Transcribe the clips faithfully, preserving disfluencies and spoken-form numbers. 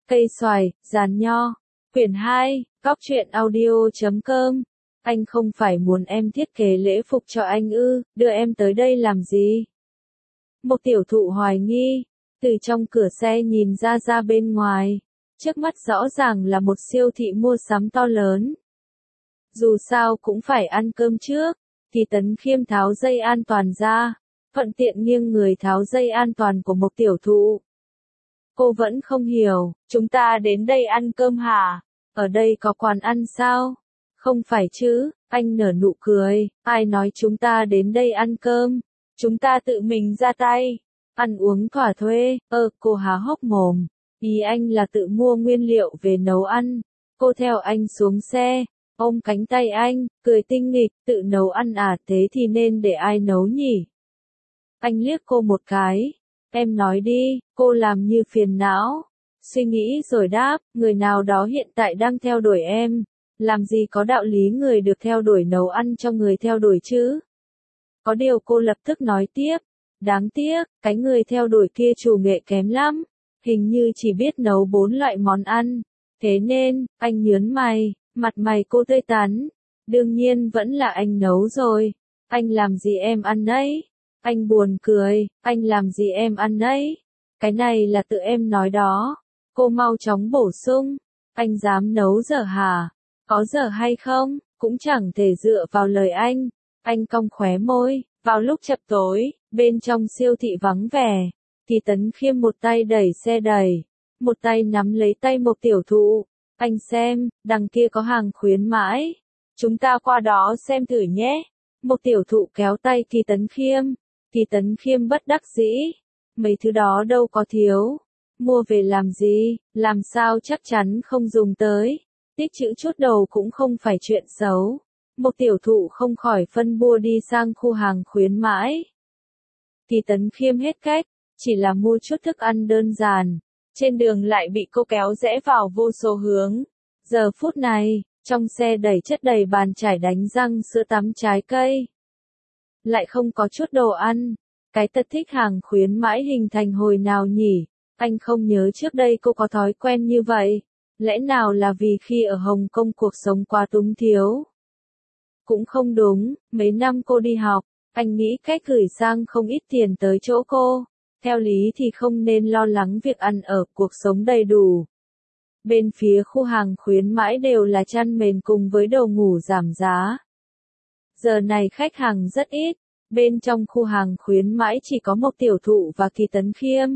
Cây xoài, giàn nho. Quyển hai, Góc truyện audio chấm com. Anh không phải muốn em thiết kế lễ phục cho anh ư, đưa em tới đây làm gì? Một tiểu thụ hoài nghi, từ trong cửa xe nhìn ra ra bên ngoài. Trước mắt rõ ràng là một siêu thị mua sắm to lớn. Dù sao cũng phải ăn cơm trước, thì Tấn Khiêm tháo dây an toàn ra, thuận tiện nghiêng người tháo dây an toàn của một tiểu thụ. Cô vẫn không hiểu, chúng ta đến đây ăn cơm hả? Ở đây có quán ăn sao? Không phải chứ, anh nở nụ cười, ai nói chúng ta đến đây ăn cơm? Chúng ta tự mình ra tay, ăn uống thỏa thuê. Ơ, cô há hốc mồm, ý anh là tự mua nguyên liệu về nấu ăn. Cô theo anh xuống xe, ôm cánh tay anh, cười tinh nghịch, tự nấu ăn à, thế thì nên để ai nấu nhỉ? Anh liếc cô một cái, em nói đi, cô làm như phiền não. Suy nghĩ rồi đáp, người nào đó hiện tại đang theo đuổi em, làm gì có đạo lý người được theo đuổi nấu ăn cho người theo đuổi chứ? Có điều cô lập tức nói tiếp, đáng tiếc, cái người theo đuổi kia chủ nghệ kém lắm, hình như chỉ biết nấu bốn loại món ăn. Thế nên, anh nhớn mày, mặt mày cô tươi tắn, đương nhiên vẫn là anh nấu rồi. Anh làm gì em ăn ấy? Anh buồn cười, anh làm gì em ăn ấy? Cái này là tự em nói đó. Cô mau chóng bổ sung, anh dám nấu dở hả? Có dở hay không, cũng chẳng thể dựa vào lời anh. Anh cong khóe môi, vào lúc chập tối, bên trong siêu thị vắng vẻ, thì Tấn Khiêm một tay đẩy xe đẩy, một tay nắm lấy tay một tiểu thụ. Anh xem, đằng kia có hàng khuyến mãi. Chúng ta qua đó xem thử nhé. Một tiểu thụ kéo tay Kỳ Tấn Khiêm. Kỳ Tấn Khiêm bất đắc dĩ. Mấy thứ đó đâu có thiếu. Mua về làm gì, làm sao chắc chắn không dùng tới. Tích trữ chút đầu cũng không phải chuyện xấu. Một tiểu thụ không khỏi phân bua đi sang khu hàng khuyến mãi. Kỳ Tấn Khiêm hết cách, chỉ là mua chút thức ăn đơn giản. Trên đường lại bị cô kéo rẽ vào vô số hướng. Giờ phút này, trong xe đầy chất đầy bàn chải đánh răng, sữa tắm, trái cây. Lại không có chút đồ ăn. Cái tật thích hàng khuyến mãi hình thành hồi nào nhỉ? Anh không nhớ trước đây cô có thói quen như vậy. Lẽ nào là vì khi ở Hồng Kông cuộc sống quá túng thiếu? Cũng không đúng, mấy năm cô đi học, anh nghĩ cách gửi sang không ít tiền tới chỗ cô. Theo lý thì không nên lo lắng việc ăn ở, cuộc sống đầy đủ. Bên phía khu hàng khuyến mãi đều là chăn mền cùng với đồ ngủ giảm giá. Giờ này khách hàng rất ít, bên trong khu hàng khuyến mãi chỉ có một tiểu thụ và Kỳ Tấn Khiêm.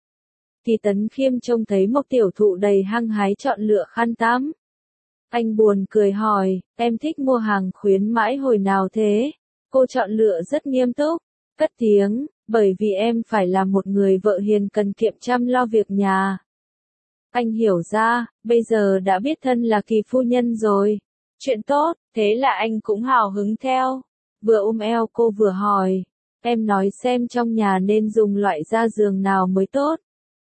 Kỳ Tấn Khiêm trông thấy một tiểu thụ đầy hăng hái chọn lựa khăn tắm. Anh buồn cười hỏi, em thích mua hàng khuyến mãi hồi nào thế? Cô chọn lựa rất nghiêm túc, cất tiếng, bởi vì em phải là một người vợ hiền cần kiệm chăm lo việc nhà. Anh hiểu ra, bây giờ đã biết thân là Kỳ phu nhân rồi. Chuyện tốt, thế là anh cũng hào hứng theo. Vừa ôm eo cô vừa hỏi, em nói xem trong nhà nên dùng loại da giường nào mới tốt.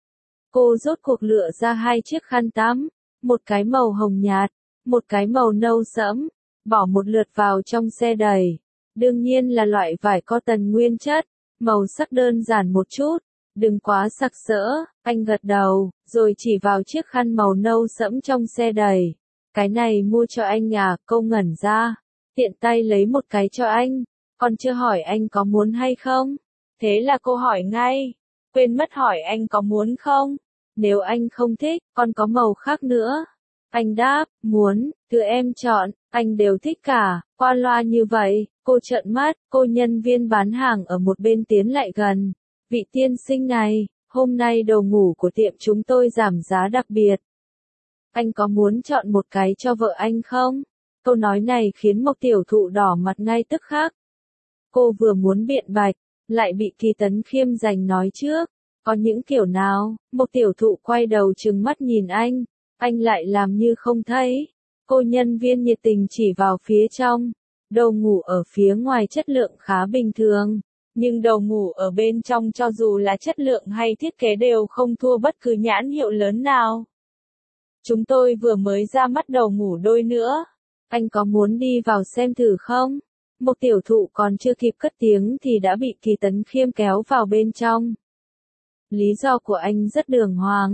Cô rốt cuộc lựa ra hai chiếc khăn tắm, một cái màu hồng nhạt, một cái màu nâu sẫm, bỏ một lượt vào trong xe đẩy. Đương nhiên là loại vải cotton nguyên chất, màu sắc đơn giản một chút, đừng quá sặc sỡ. Anh gật đầu, rồi chỉ vào chiếc khăn màu nâu sẫm trong xe đẩy. Cái này mua cho anh à? Cô ngẩn ra, tiện tay lấy một cái cho anh, còn chưa hỏi anh có muốn hay không. Thế là cô hỏi ngay, quên mất hỏi anh có muốn không? Nếu anh không thích, còn có màu khác nữa. Anh đáp, muốn, thứ em chọn, anh đều thích cả. Qua loa như vậy, cô trợn mắt, cô nhân viên bán hàng ở một bên tiến lại gần. Vị tiên sinh này, hôm nay đồ ngủ của tiệm chúng tôi giảm giá đặc biệt. Anh có muốn chọn một cái cho vợ anh không? Câu nói này khiến một tiểu thụ đỏ mặt ngay tức khắc. Cô vừa muốn biện bạch, lại bị Kỳ Tấn Khiêm giành nói trước. Có những kiểu nào? Một tiểu thụ quay đầu trừng mắt nhìn anh. Anh lại làm như không thấy. Cô nhân viên nhiệt tình chỉ vào phía trong. Đồ ngủ ở phía ngoài chất lượng khá bình thường. Nhưng đồ ngủ ở bên trong cho dù là chất lượng hay thiết kế đều không thua bất cứ nhãn hiệu lớn nào. Chúng tôi vừa mới ra mắt đồ ngủ đôi nữa. Anh có muốn đi vào xem thử không? Một tiểu thụ còn chưa kịp cất tiếng thì đã bị Kỳ Tấn Khiêm kéo vào bên trong. Lý do của anh rất đường hoàng.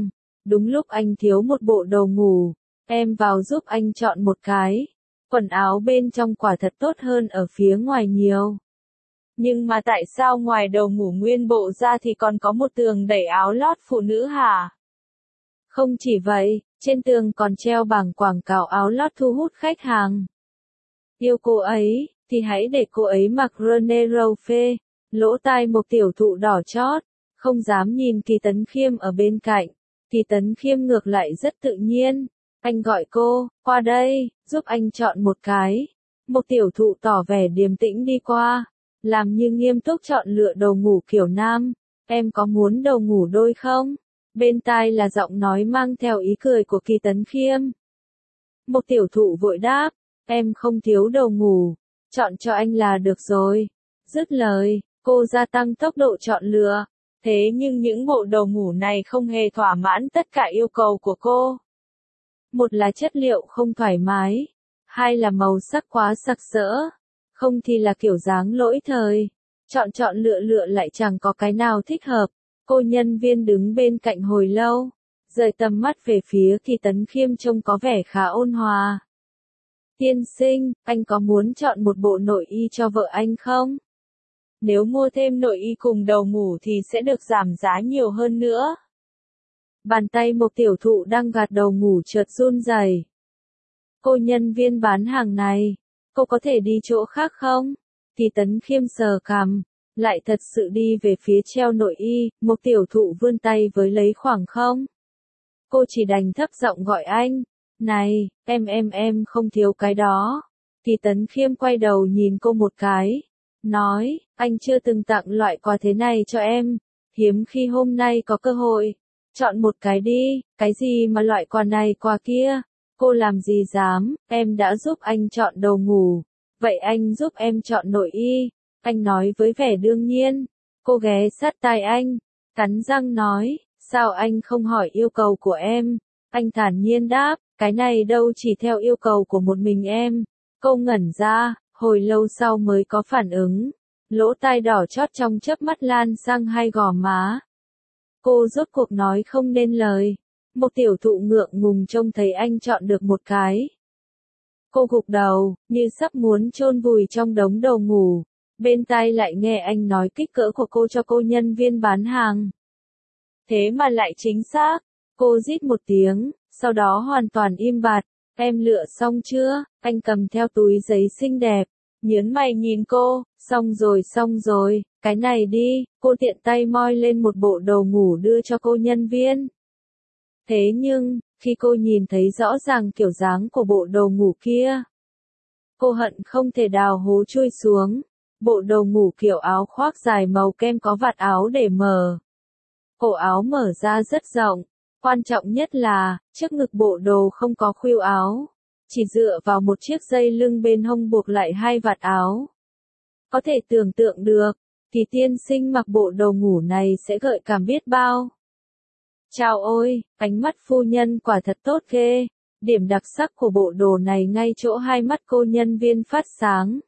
đúng lúc anh thiếu một bộ đồ ngủ, em vào giúp anh chọn một cái. Quần áo bên trong quả thật tốt hơn ở phía ngoài nhiều. Nhưng mà tại sao ngoài đồ ngủ nguyên bộ ra thì còn có một tường đẩy áo lót phụ nữ hả? Không chỉ vậy, trên tường còn treo bảng quảng cáo áo lót thu hút khách hàng. Yêu cô ấy, thì hãy để cô ấy mặc Rene Raufe. Lỗ tai một tiểu thụ đỏ chót, không dám nhìn Kỳ Tấn Khiêm ở bên cạnh. Kỳ Tấn Khiêm ngược lại rất tự nhiên. Anh gọi cô, qua đây, giúp anh chọn một cái. Một tiểu thụ tỏ vẻ điềm tĩnh đi qua, làm như nghiêm túc chọn lựa đồ ngủ kiểu nam. Em có muốn đồ ngủ đôi không? Bên tai là giọng nói mang theo ý cười của Kỳ Tấn Khiêm. Một tiểu thụ vội đáp, em không thiếu đồ ngủ, chọn cho anh là được rồi. Dứt lời, cô gia tăng tốc độ chọn lựa. Thế nhưng những bộ đồ ngủ này không hề thỏa mãn tất cả yêu cầu của cô. Một là chất liệu không thoải mái, hai là màu sắc quá sặc sỡ, không thì là kiểu dáng lỗi thời. Chọn chọn lựa lựa lại chẳng có cái nào thích hợp. Cô nhân viên đứng bên cạnh hồi lâu, rời tầm mắt về phía Kỳ Tấn Khiêm trông có vẻ khá ôn hòa. Tiên sinh, anh có muốn chọn một bộ nội y cho vợ anh không? Nếu mua thêm nội y cùng đầu ngủ thì sẽ được giảm giá nhiều hơn nữa. Bàn tay một tiểu thụ đang gạt đầu ngủ chợt run rẩy. Cô nhân viên bán hàng này, cô có thể đi chỗ khác không? Kỳ Tấn Khiêm sờ cằm, lại thật sự đi về phía treo nội y, một tiểu thụ vươn tay với lấy khoảng không. Cô chỉ đành thấp giọng gọi anh, này, em em em không thiếu cái đó. Kỳ Tấn Khiêm quay đầu nhìn cô một cái, nói, anh chưa từng tặng loại quà thế này cho em, hiếm khi hôm nay có cơ hội. Chọn một cái đi, cái gì mà loại quà này quà kia, cô làm gì dám, em đã giúp anh chọn đồ ngủ, vậy anh giúp em chọn nội y, anh nói với vẻ đương nhiên. Cô ghé sát tai anh, cắn răng nói, sao anh không hỏi yêu cầu của em, anh thản nhiên đáp, cái này đâu chỉ theo yêu cầu của một mình em. Cô ngẩn ra, hồi lâu sau mới có phản ứng, lỗ tai đỏ chót trong chớp mắt lan sang hai gò má. Cô rốt cuộc nói không nên lời. Một tiểu thụ ngượng ngùng trông thấy anh chọn được một cái. Cô gục đầu, như sắp muốn chôn vùi trong đống đồ ngủ. Bên tai lại nghe anh nói kích cỡ của cô cho cô nhân viên bán hàng. Thế mà lại chính xác. Cô rít một tiếng, sau đó hoàn toàn im bặt. Em lựa xong chưa? Anh cầm theo túi giấy xinh đẹp. Nhớn mày nhìn cô, xong rồi xong rồi, cái này đi. Cô tiện tay moi lên một bộ đồ ngủ đưa cho cô nhân viên. Thế nhưng, khi cô nhìn thấy rõ ràng kiểu dáng của bộ đồ ngủ kia, cô hận không thể đào hố chui xuống. Bộ đồ ngủ kiểu áo khoác dài màu kem có vạt áo để mở. Cổ áo mở ra rất rộng. Quan trọng nhất là, trước ngực bộ đồ không có khuỷu áo. Chỉ dựa vào một chiếc dây lưng bên hông buộc lại hai vạt áo. Có thể tưởng tượng được, Kỳ tiên sinh mặc bộ đồ ngủ này sẽ gợi cảm biết bao. Chào ôi, ánh mắt phu nhân quả thật tốt ghê. Điểm đặc sắc của bộ đồ này ngay chỗ hai mắt cô nhân viên phát sáng.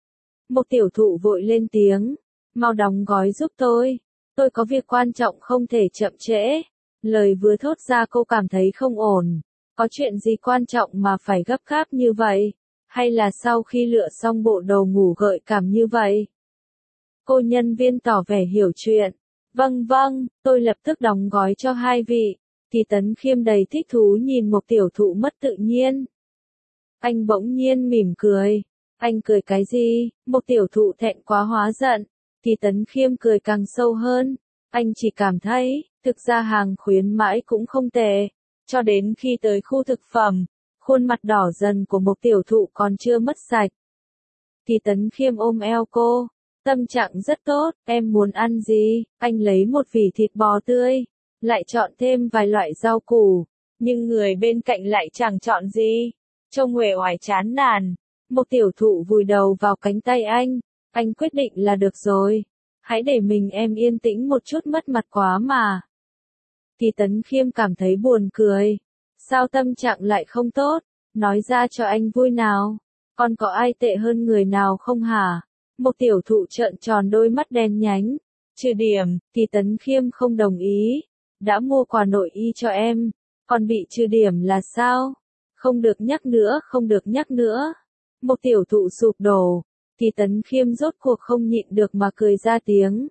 Một tiểu thụ vội lên tiếng, mau đóng gói giúp tôi. Tôi có việc quan trọng không thể chậm trễ. Lời vừa thốt ra cô cảm thấy không ổn. Có chuyện gì quan trọng mà phải gấp gáp như vậy? Hay là sau khi lựa xong bộ đồ ngủ gợi cảm như vậy? Cô nhân viên tỏ vẻ hiểu chuyện. Vâng vâng, tôi lập tức đóng gói cho hai vị. Kỳ Tấn Khiêm đầy thích thú nhìn một tiểu thụ mất tự nhiên. Anh bỗng nhiên mỉm cười. Anh cười cái gì? Một tiểu thụ thẹn quá hóa giận. Kỳ Tấn Khiêm cười càng sâu hơn. Anh chỉ cảm thấy, thực ra hàng khuyến mãi cũng không tệ. Cho đến khi tới khu thực phẩm, khuôn mặt đỏ dần của một tiểu thụ còn chưa mất sạch. Kỳ Tấn Khiêm ôm eo cô. Tâm trạng rất tốt, em muốn ăn gì? Anh lấy một vỉ thịt bò tươi, lại chọn thêm vài loại rau củ. Nhưng người bên cạnh lại chẳng chọn gì. Trông uể oải chán nản. Một tiểu thụ vùi đầu vào cánh tay anh. Anh quyết định là được rồi. Hãy để mình em yên tĩnh một chút, mất mặt quá mà. Kỳ Tấn Khiêm cảm thấy buồn cười. Sao tâm trạng lại không tốt? Nói ra cho anh vui nào. Còn có ai tệ hơn người nào không hả? Một tiểu thụ trợn tròn đôi mắt đen nhánh. Trừ điểm, Kỳ Tấn Khiêm không đồng ý. đã mua quà nội y cho em, còn bị trừ điểm là sao? Không được nhắc nữa, không được nhắc nữa. Một tiểu thụ sụp đổ, Kỳ Tấn Khiêm rốt cuộc không nhịn được mà cười ra tiếng.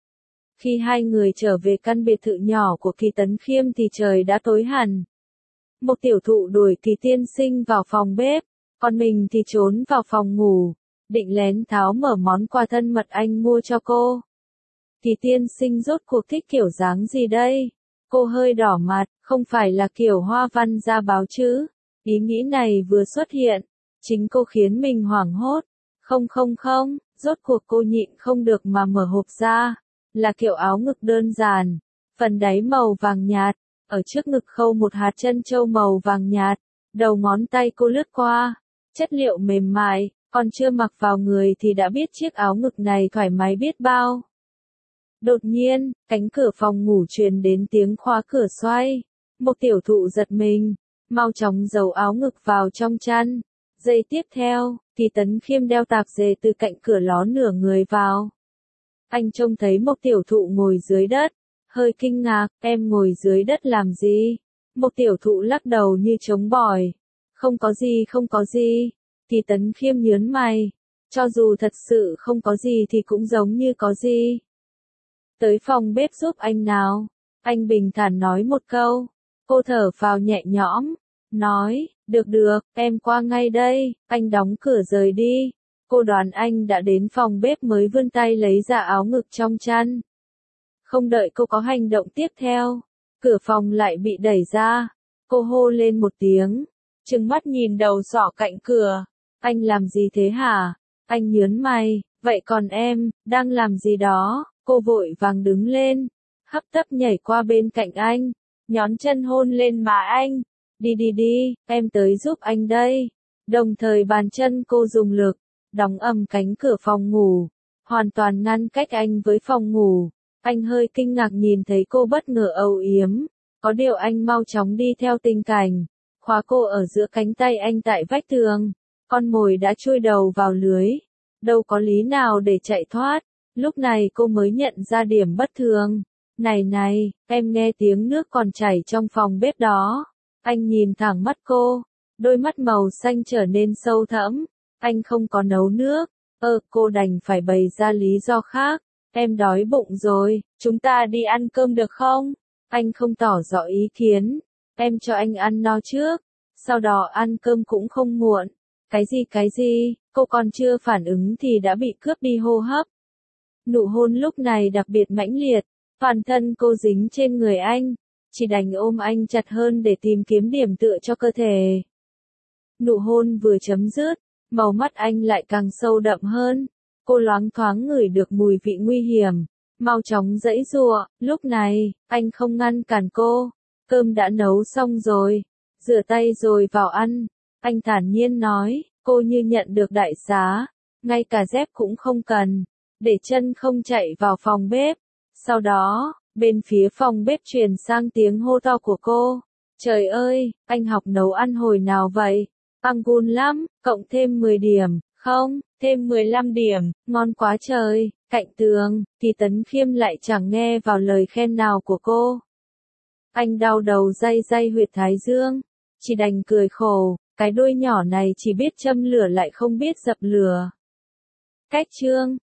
Khi hai người trở về căn biệt thự nhỏ của Kỳ Tấn Khiêm thì trời đã tối hẳn. Một tiểu thụ đuổi Kỳ tiên sinh vào phòng bếp, còn mình thì trốn vào phòng ngủ, định lén tháo mở món quà thân mật anh mua cho cô. Kỳ tiên sinh rốt cuộc thích kiểu dáng gì đây? Cô hơi đỏ mặt, không phải là kiểu hoa văn ra báo chứ. Ý nghĩ này vừa xuất hiện, chính cô khiến mình hoảng hốt. Không không không, rốt cuộc cô nhịn không được mà mở hộp ra. Là kiểu áo ngực đơn giản, phần đáy màu vàng nhạt, ở trước ngực khâu một hạt trân châu màu vàng nhạt, đầu ngón tay cô lướt qua, chất liệu mềm mại, còn chưa mặc vào người thì đã biết chiếc áo ngực này thoải mái biết bao. Đột nhiên, cánh cửa phòng ngủ truyền đến tiếng khóa cửa xoay, một tiểu thụ giật mình, mau chóng giấu áo ngực vào trong chăn. Giây tiếp theo, Kỳ Tấn Khiêm đeo tạp dề từ cạnh cửa ló nửa người vào. Anh trông thấy một tiểu thụ ngồi dưới đất, hơi kinh ngạc, em ngồi dưới đất làm gì? Một tiểu thụ lắc đầu như trống bỏi. Không có gì không có gì. Kỳ Tấn Khiêm nhớn mày. Cho dù thật sự không có gì thì cũng giống như có gì. Tới phòng bếp giúp anh nào. Anh bình thản nói một câu. Cô thở phào nhẹ nhõm. Nói, được được, em qua ngay đây. Anh đóng cửa rời đi. Cô đoán anh đã đến phòng bếp mới vươn tay lấy ra áo ngực trong chăn. Không đợi cô có hành động tiếp theo, cửa phòng lại bị đẩy ra. Cô hô lên một tiếng, trừng mắt nhìn đầu sỏ cạnh cửa. Anh làm gì thế hả? Anh nhớn mày, vậy còn em, đang làm gì đó? Cô vội vàng đứng lên, hấp tấp nhảy qua bên cạnh anh, nhón chân hôn lên má anh. Đi đi đi, em tới giúp anh đây. Đồng thời bàn chân cô dùng lực, đóng ầm cánh cửa phòng ngủ, hoàn toàn ngăn cách anh với phòng ngủ. Anh hơi kinh ngạc nhìn thấy cô bất ngờ âu yếm, có điều anh mau chóng đi theo tình cảnh, khóa cô ở giữa cánh tay anh tại vách tường. Con mồi đã chui đầu vào lưới, đâu có lý nào để chạy thoát. Lúc này cô mới nhận ra điểm bất thường. Này này, em nghe tiếng nước còn chảy trong phòng bếp đó. Anh nhìn thẳng mắt cô, đôi mắt màu xanh trở nên sâu thẫm. Anh không có nấu nước. Ơ, cô đành phải bày ra lý do khác. Em đói bụng rồi, chúng ta đi ăn cơm được không? Anh không tỏ rõ ý kiến. Em cho anh ăn no trước, sau đó ăn cơm cũng không muộn. Cái gì cái gì, cô còn chưa phản ứng thì đã bị cướp đi hô hấp. Nụ hôn lúc này đặc biệt mãnh liệt, toàn thân cô dính trên người anh, chỉ đành ôm anh chặt hơn để tìm kiếm điểm tựa cho cơ thể. Nụ hôn vừa chấm dứt, màu mắt anh lại càng sâu đậm hơn. Cô loáng thoáng ngửi được mùi vị nguy hiểm, mau chóng giãy giụa. Lúc này, anh không ngăn cản cô. Cơm đã nấu xong rồi, rửa tay rồi vào ăn. Anh thản nhiên nói, cô như nhận được đại xá, ngay cả dép cũng không cần, để chân không chạy vào phòng bếp. Sau đó, bên phía phòng bếp truyền sang tiếng hô to của cô. Trời ơi, anh học nấu ăn hồi nào vậy? Ăn ngon lắm, cộng thêm mười điểm, không, thêm mười lăm điểm, ngon quá trời. Cạnh tường, Kỳ Tấn Khiêm lại chẳng nghe vào lời khen nào của cô. Anh đau đầu day day huyệt thái dương, chỉ đành cười khổ, cái đuôi nhỏ này chỉ biết châm lửa lại không biết dập lửa. Cách chương